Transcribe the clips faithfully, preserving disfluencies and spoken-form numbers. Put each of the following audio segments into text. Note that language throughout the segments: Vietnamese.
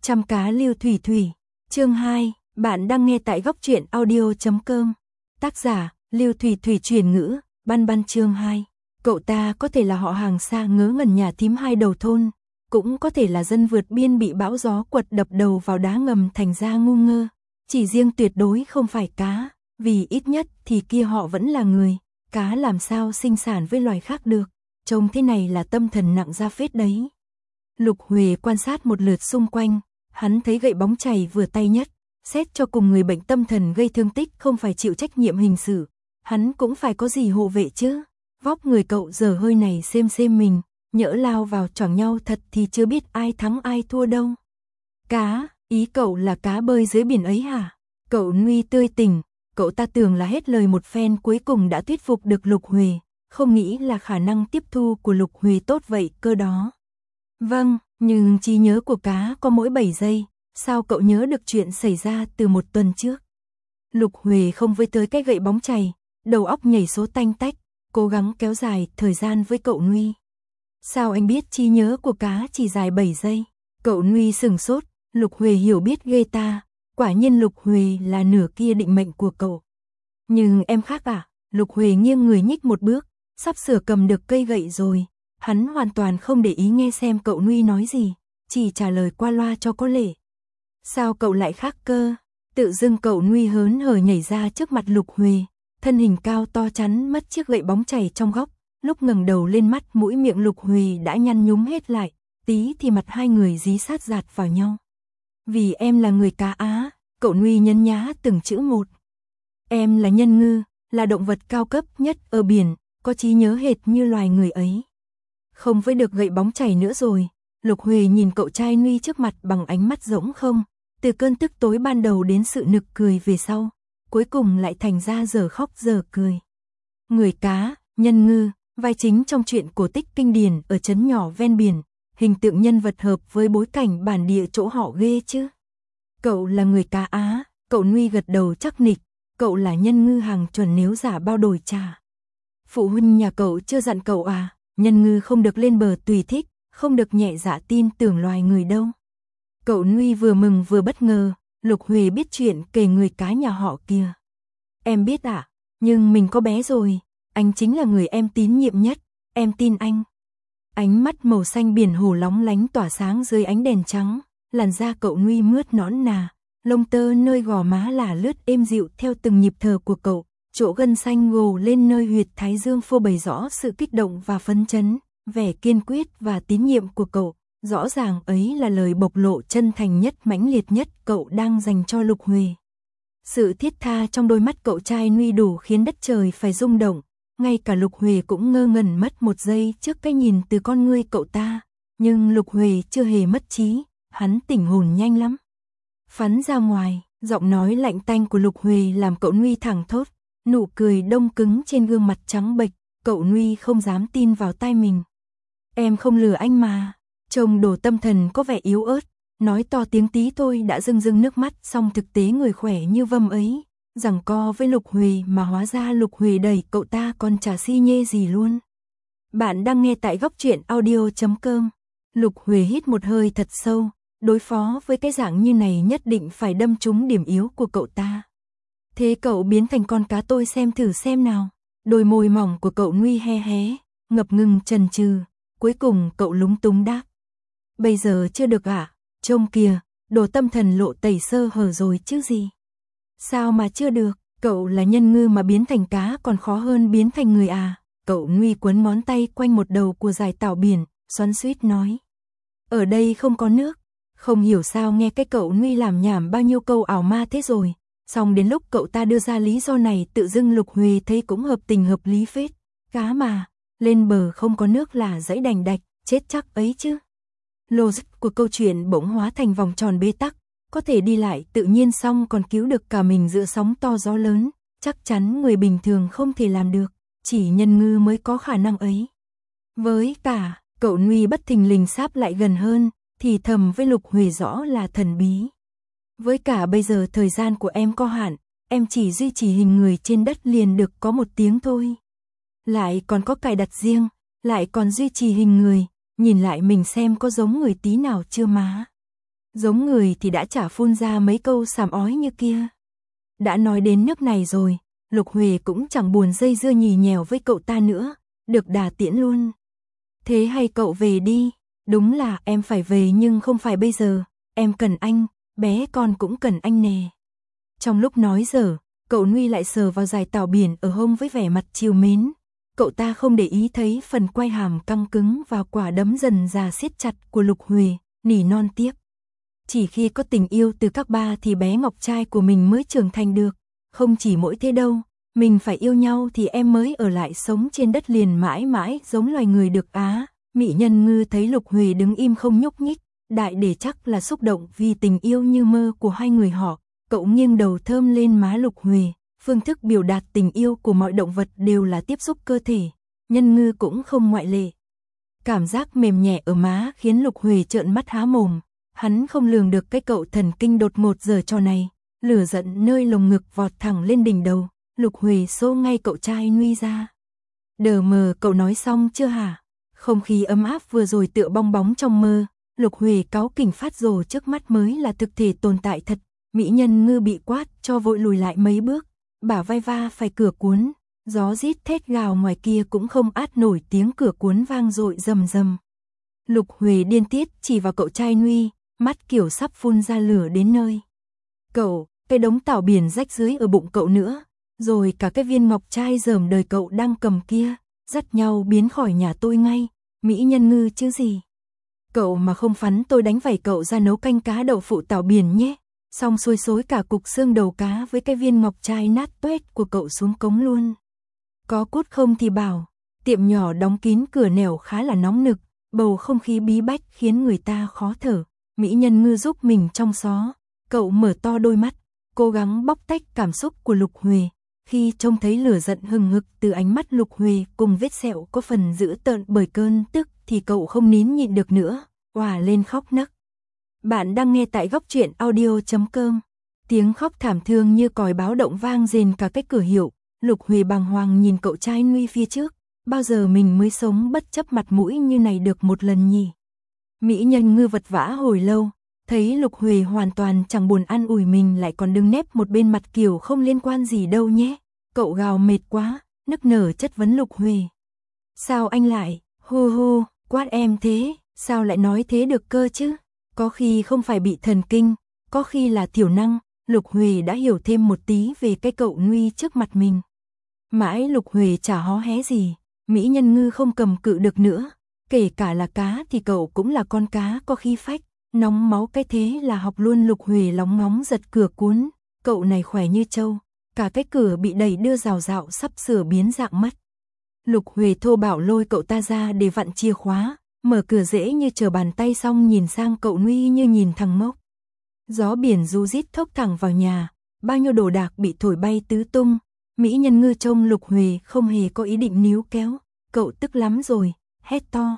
Chăm cá Lưu Thủy Thủy. Chương hai, bạn đang nghe tại góc truyện audio chấm com. Tác giả, Lưu Thủy Thủy chuyển ngữ, Băn Băn chương hai. Cậu ta có thể là họ hàng xa ngớ ngẩn nhà thím hai đầu thôn, cũng có thể là dân vượt biên bị bão gió quật đập đầu vào đá ngầm thành ra ngu ngơ. Chỉ riêng tuyệt đối không phải cá, vì ít nhất thì kia họ vẫn là người, cá làm sao sinh sản với loài khác được. Trông thế này là tâm thần nặng ra phết đấy. Lục Huệ quan sát một lượt xung quanh, hắn thấy gậy bóng chày vừa tay nhất, xét cho cùng người bệnh tâm thần gây thương tích không phải chịu trách nhiệm hình sự, hắn cũng phải có gì hộ vệ chứ. Vóc người cậu giờ hơi này xem xem mình, nhỡ lao vào choảng nhau thật thì chưa biết ai thắng ai thua đâu. Cá, ý cậu là cá bơi dưới biển ấy hả? Cậu Nguy tươi tỉnh, cậu ta tưởng là hết lời một phen cuối cùng đã thuyết phục được Lục Huệ, không nghĩ là khả năng tiếp thu của Lục Huệ tốt vậy cơ đó. Vâng, nhưng trí nhớ của cá có mỗi bảy giây, sao cậu nhớ được chuyện xảy ra từ một tuần trước? Lục Huệ không với tới cái gậy bóng chày, đầu óc nhảy số tanh tách, cố gắng kéo dài thời gian với cậu Nguy. Sao anh biết trí nhớ của cá chỉ dài bảy giây? Cậu Nguy sừng sốt, Lục Huệ hiểu biết ghê ta, quả nhiên Lục Huệ là nửa kia định mệnh của cậu. Nhưng em khác à? Lục Huệ nghiêng người nhích một bước, sắp sửa cầm được cây gậy rồi. Hắn hoàn toàn không để ý nghe xem cậu Nguy nói gì, chỉ trả lời qua loa cho có lệ. Sao cậu lại khác cơ? Tự dưng cậu Nguy hớn hở nhảy ra trước mặt Lục Huệ, thân hình cao to chắn mất chiếc gậy bóng chày trong góc, lúc ngẩng đầu lên mắt mũi miệng Lục Huệ đã nhăn nhúm hết lại, tí thì mặt hai người dí sát dạt vào nhau. Vì em là người cá Á, cậu Nguy nhấn nhá từng chữ một. Em là nhân ngư, là động vật cao cấp nhất ở biển, có trí nhớ hệt như loài người ấy. Không với được gậy bóng chày nữa rồi, Lục Huệ nhìn cậu trai Nguy trước mặt bằng ánh mắt rỗng không, từ cơn tức tối ban đầu đến sự nực cười về sau, cuối cùng lại thành ra giờ khóc giờ cười. Người cá, nhân ngư, vai chính trong truyện cổ tích kinh điển ở trấn nhỏ ven biển, hình tượng nhân vật hợp với bối cảnh bản địa chỗ họ ghê chứ. Cậu là người cá Á, cậu Nguy gật đầu chắc nịch, cậu là nhân ngư hàng chuẩn nếu giả bao đổi trà. Phụ huynh nhà cậu chưa dặn cậu à? Nhân ngư không được lên bờ tùy thích, không được nhẹ dạ tin tưởng loài người đâu. Cậu Nguy vừa mừng vừa bất ngờ, Lục Huệ biết chuyện kể người cá nhà họ kia. Em biết ạ, à, nhưng mình có bé rồi, anh chính là người em tín nhiệm nhất, em tin anh. Ánh mắt màu xanh biển hồ lóng lánh tỏa sáng dưới ánh đèn trắng, làn da cậu Nguy mướt nõn nà, lông tơ nơi gò má là lướt êm dịu theo từng nhịp thở của cậu. Chỗ gân xanh gồ lên nơi huyệt thái dương phô bày rõ sự kích động và phấn chấn, vẻ kiên quyết và tín nhiệm của cậu, rõ ràng ấy là lời bộc lộ chân thành nhất mãnh liệt nhất cậu đang dành cho Lục Huệ. Sự thiết tha trong đôi mắt cậu trai Nguy đủ khiến đất trời phải rung động, ngay cả Lục Huệ cũng ngơ ngẩn mất một giây trước cái nhìn từ con ngươi cậu ta, nhưng Lục Huệ chưa hề mất trí, hắn tỉnh hồn nhanh lắm. Phắn ra ngoài, giọng nói lạnh tanh của Lục Huệ làm cậu Nguy thẳng thốt. Nụ cười đông cứng trên gương mặt trắng bệch, cậu Nguy không dám tin vào tai mình. Em không lừa anh mà. Trông Đồ Tâm Thần có vẻ yếu ớt, nói to tiếng tí thôi đã rưng rưng nước mắt, song thực tế người khỏe như vâm ấy, giằng co với Lục Huệ mà hóa ra Lục Huệ đẩy cậu ta còn chả si nhê gì luôn. Bạn đang nghe tại góc truyện audio chấm com. Lục Huệ hít một hơi thật sâu, đối phó với cái dạng như này nhất định phải đâm trúng điểm yếu của cậu ta. Thế cậu biến thành con cá tôi xem thử xem nào. Đôi môi mỏng của cậu Nguy hé hé, ngập ngừng chần chừ, cuối cùng cậu lúng túng đáp. Bây giờ chưa được ạ, à? Trông kìa, Đồ Tâm Thần lộ tẩy sơ hở rồi chứ gì. Sao mà chưa được, cậu là nhân ngư mà biến thành cá còn khó hơn biến thành người à. Cậu Nguy quấn ngón tay quanh một đầu của dải tảo biển, xoắn xuýt nói. Ở đây không có nước, không hiểu sao nghe cái cậu Nguy làm nhảm bao nhiêu câu ảo ma thế rồi. Xong đến lúc cậu ta đưa ra lý do này tự dưng Lục Huệ thấy cũng hợp tình hợp lý phết. Cá mà, lên bờ không có nước là dãy đành đạch, chết chắc ấy chứ. Logic của câu chuyện bỗng hóa thành vòng tròn bế tắc, có thể đi lại tự nhiên xong còn cứu được cả mình giữa sóng to gió lớn, chắc chắn người bình thường không thể làm được, chỉ nhân ngư mới có khả năng ấy. Với cả, cậu Nguy bất thình lình sáp lại gần hơn, thì thầm với Lục Huệ rõ là thần bí. Với cả bây giờ thời gian của em có hạn, em chỉ duy trì hình người trên đất liền được có một tiếng thôi. Lại còn có cài đặt riêng, lại còn duy trì hình người, nhìn lại mình xem có giống người tí nào chưa má. Giống người thì đã chả phun ra mấy câu sàm ói như kia. Đã nói đến nước này rồi, Lục Huệ cũng chẳng buồn dây dưa nhì nhèo với cậu ta nữa, được đà tiễn luôn. Thế hay cậu về đi, đúng là em phải về nhưng không phải bây giờ, em cần anh, bé con cũng cần anh nè. Trong lúc nói dở, cậu Nuy lại sờ vào dải tảo biển ở hông với vẻ mặt trìu mến. Cậu ta không để ý thấy phần quai hàm căng cứng và quả đấm dần già siết chặt của Lục Huệ, nỉ non tiếp. Chỉ khi có tình yêu từ các ba thì bé ngọc trai của mình mới trưởng thành được, không chỉ mỗi thế đâu, mình phải yêu nhau thì em mới ở lại sống trên đất liền mãi mãi giống loài người được á. Mỹ Nhân Ngư thấy Lục Huệ đứng im không nhúc nhích, đại để chắc là xúc động vì tình yêu như mơ của hai người họ, cậu nghiêng đầu thơm lên má Lục Huệ. Phương thức biểu đạt tình yêu của mọi động vật đều là tiếp xúc cơ thể, Nhân Ngư cũng không ngoại lệ. Cảm giác mềm nhẹ ở má khiến Lục Huệ trợn mắt há mồm, hắn không lường được cái cậu thần kinh đột ngột giở trò này, lửa giận nơi lồng ngực vọt thẳng lên đỉnh đầu, Lục Huệ xô ngay cậu trai Nuy ra. Đờ mờ, cậu nói xong chưa hả? Không khí ấm áp vừa rồi tựa bong bóng trong mơ, Lục Huệ cáu kỉnh phát rồ trước mắt mới là thực thể tồn tại thật. Mỹ Nhân Ngư bị quát cho vội lùi lại mấy bước, bả vai va phải cửa cuốn, gió rít thét gào ngoài kia cũng không át nổi tiếng cửa cuốn vang dội rầm rầm. Lục Huệ điên tiết chỉ vào cậu trai Nuy, mắt kiểu sắp phun ra lửa đến nơi. Cậu, cái đống tảo biển rách dưới ở bụng cậu nữa, rồi cả cái viên ngọc trai dởm đời cậu đang cầm kia, dắt nhau biến khỏi nhà tôi ngay. Mỹ Nhân Ngư chứ gì? Cậu mà không phắn tôi đánh vảy cậu ra nấu canh cá đậu phụ tảo biển nhé. Xong xuôi xối cả cục xương đầu cá với cái viên ngọc trai nát toét của cậu xuống cống luôn. Có cút không thì bảo. Tiệm nhỏ đóng kín cửa nẻo khá là nóng nực, bầu không khí bí bách khiến người ta khó thở. Mỹ Nhân Ngư giúp mình trong xó, cậu mở to đôi mắt, cố gắng bóc tách cảm xúc của Lục Huệ. Khi trông thấy lửa giận hừng hực từ ánh mắt Lục Huệ cùng vết sẹo có phần dữ tợn bởi cơn tức thì cậu không nín nhịn được nữa, òa lên khóc nấc. Bạn đang nghe tại góc truyện audio chấm com. Tiếng khóc thảm thương như còi báo động vang rền cả cái cửa hiệu. Lục Huệ bàng hoàng nhìn cậu trai Nuy phía trước, bao giờ mình mới sống bất chấp mặt mũi như này được một lần nhỉ? Mỹ Nhân Ngư vật vã hồi lâu, thấy Lục Huệ hoàn toàn chẳng buồn an ủi mình lại còn đứng nép một bên mặt kiểu không liên quan gì đâu nhé. Cậu gào mệt quá, nức nở chất vấn Lục Huệ. Sao anh lại, hô hô, quát em thế, sao lại nói thế được cơ chứ? Có khi không phải bị thần kinh, có khi là thiểu năng, Lục Huệ đã hiểu thêm một tí về cái cậu Nuy trước mặt mình. Mãi Lục Huệ chả hó hé gì, Mỹ Nhân Ngư không cầm cự được nữa, kể cả là cá thì cậu cũng là con cá có khí phách, nóng máu cái thế là học luôn. Lục Huệ lóng ngóng giật cửa cuốn, cậu này khỏe như trâu, cả cái cửa bị đẩy đưa rào rạo sắp sửa biến dạng mất. Lục Huệ thô bạo lôi cậu ta ra để vặn chìa khóa, mở cửa dễ như trở bàn tay xong nhìn sang cậu Nuy như nhìn thằng ngốc. Gió biển ru rít thốc thẳng vào nhà, bao nhiêu đồ đạc bị thổi bay tứ tung. Mỹ Nhân Ngư trông Lục Huệ không hề có ý định níu kéo, cậu tức lắm rồi, hét to.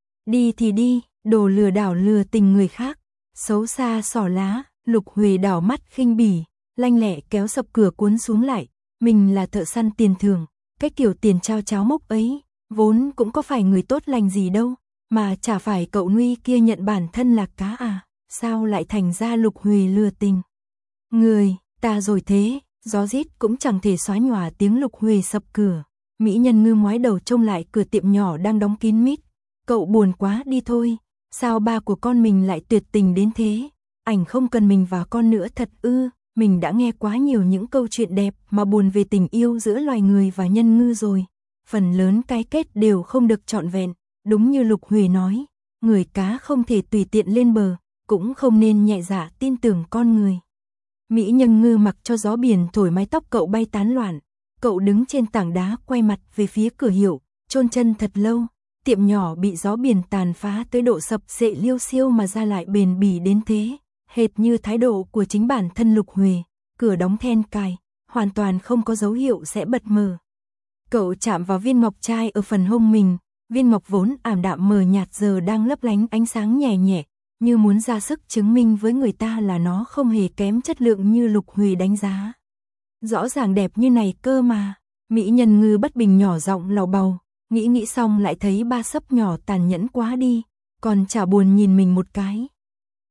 Đi thì đi, đồ lừa đảo lừa tình người khác, xấu xa xỏ lá. Lục Huệ đảo mắt khinh bỉ, lanh lẹ kéo sập cửa cuốn xuống lại. Mình là thợ săn tiền thưởng, cái kiểu tiền trao cháo mốc ấy, vốn cũng có phải người tốt lành gì đâu, mà chả phải cậu Nuy kia nhận bản thân là cá à, sao lại thành ra Lục Huệ lừa tình. Người, ta rồi thế, gió rít cũng chẳng thể xóa nhòa tiếng Lục Huệ sập cửa. Mỹ Nhân Ngư ngoái đầu trông lại cửa tiệm nhỏ đang đóng kín mít. Cậu buồn quá đi thôi, sao ba của con mình lại tuyệt tình đến thế, ảnh không cần mình và con nữa thật ư. Mình đã nghe quá nhiều những câu chuyện đẹp mà buồn về tình yêu giữa loài người và nhân ngư rồi, phần lớn cái kết đều không được trọn vẹn. Đúng như Lục Huệ nói, người cá không thể tùy tiện lên bờ, cũng không nên nhẹ dạ tin tưởng con người. Mỹ Nhân Ngư mặc cho gió biển thổi mái tóc cậu bay tán loạn, cậu đứng trên tảng đá quay mặt về phía cửa hiệu, chôn chân thật lâu. Tiệm nhỏ bị gió biển tàn phá tới độ sập xệ liêu xiêu mà ra lại bền bỉ đến thế, hệt như thái độ của chính bản thân Lục Huệ. Cửa đóng then cài, hoàn toàn không có dấu hiệu sẽ bật mở. Cậu chạm vào viên ngọc trai ở phần hông mình, viên ngọc vốn ảm đạm mờ nhạt giờ đang lấp lánh ánh sáng nhẹ nhẹ, như muốn ra sức chứng minh với người ta là nó không hề kém chất lượng như Lục Huệ đánh giá. Rõ ràng đẹp như này cơ mà. Mỹ Nhân Ngư bất bình nhỏ giọng lầu bầu, nghĩ nghĩ xong lại thấy ba sấp nhỏ tàn nhẫn quá đi, còn chả buồn nhìn mình một cái.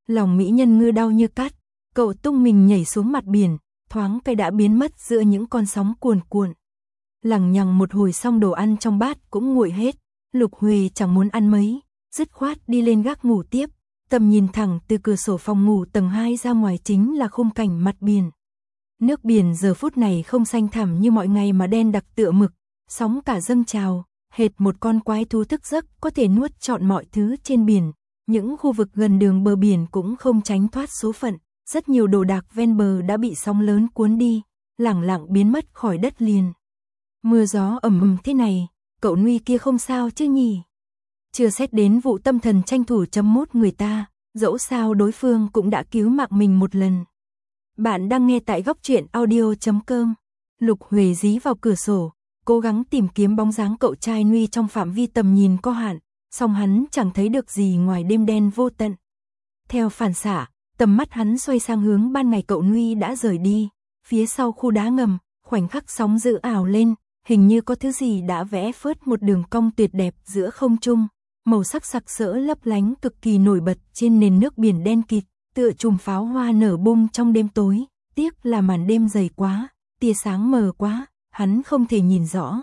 Lòng mỹ nhân ngư đau như cắt, cậu tung mình nhảy xuống mặt biển, thoáng cái đã biến mất giữa những con sóng cuồn cuộn. Lằng nhằng một hồi xong đồ ăn trong bát cũng nguội hết, Lục Huệ chẳng muốn ăn mấy, dứt khoát đi lên gác ngủ tiếp, tầm nhìn thẳng từ cửa sổ phòng ngủ tầng hai ra ngoài chính là khung cảnh mặt biển. Nước biển giờ phút này không xanh thẳm như mọi ngày mà đen đặc tựa mực, sóng cả dâng trào, hệt một con quái thú thức giấc có thể nuốt trọn mọi thứ trên biển. Những khu vực gần đường bờ biển cũng không tránh thoát số phận, rất nhiều đồ đạc ven bờ đã bị sóng lớn cuốn đi, lẳng lặng biến mất khỏi đất liền. Mưa gió ầm ầm thế này, cậu Nuy kia không sao chứ nhỉ? Chưa xét đến vụ tâm thần tranh thủ chấm mốt người ta, dẫu sao đối phương cũng đã cứu mạng mình một lần. Bạn đang nghe tại góc truyện audio chấm com. Lục Huệ dí vào cửa sổ, cố gắng tìm kiếm bóng dáng cậu trai Nuy trong phạm vi tầm nhìn có hạn, song hắn chẳng thấy được gì ngoài đêm đen vô tận. Theo phản xạ, tầm mắt hắn xoay sang hướng ban ngày cậu Nuy đã rời đi, phía sau khu đá ngầm, khoảnh khắc sóng dữ ảo lên, hình như có thứ gì đã vẽ phớt một đường cong tuyệt đẹp giữa không trung, màu sắc sặc sỡ lấp lánh cực kỳ nổi bật trên nền nước biển đen kịt, tựa chùm pháo hoa nở bung trong đêm tối, tiếc là màn đêm dày quá, tia sáng mờ quá, hắn không thể nhìn rõ.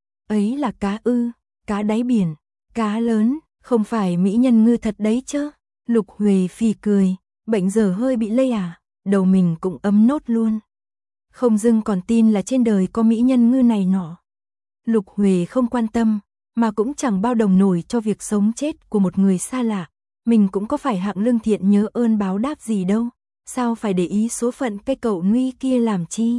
Ấy là cá ư, cá đáy biển, cá lớn, không phải mỹ nhân ngư thật đấy chứ? Lục Huệ phì cười, bệnh giờ hơi bị lây à, đầu mình cũng ấm nốt luôn. Không dưng còn tin là trên đời có mỹ nhân ngư này nọ. Lục Huệ không quan tâm, mà cũng chẳng bao đồng nổi cho việc sống chết của một người xa lạ. Mình cũng có phải hạng lương thiện nhớ ơn báo đáp gì đâu, sao phải để ý số phận cái cậu Nuy kia làm chi?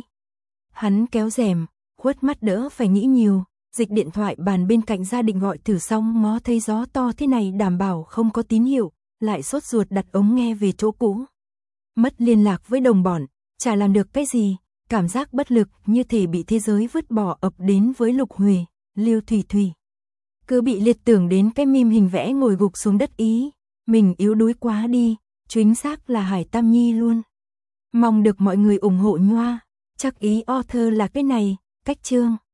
Hắn kéo rèm, khuất mắt đỡ phải nghĩ nhiều, dịch điện thoại bàn bên cạnh gia định gọi thử xong ngó thấy gió to thế này đảm bảo không có tín hiệu, lại sốt ruột đặt ống nghe về chỗ cũ. Mất liên lạc với đồng bọn, chả làm được cái gì, cảm giác bất lực như thể bị thế giới vứt bỏ ập đến với Lục Huệ, Liêu Thủy Thủy. Cứ bị liệt tưởng đến cái meme hình vẽ ngồi gục xuống đất ý, mình yếu đuối quá đi, chính xác là Hải Tam Nhi luôn. Mong được mọi người ủng hộ nhoa, chắc ý author là cái này, cách chương.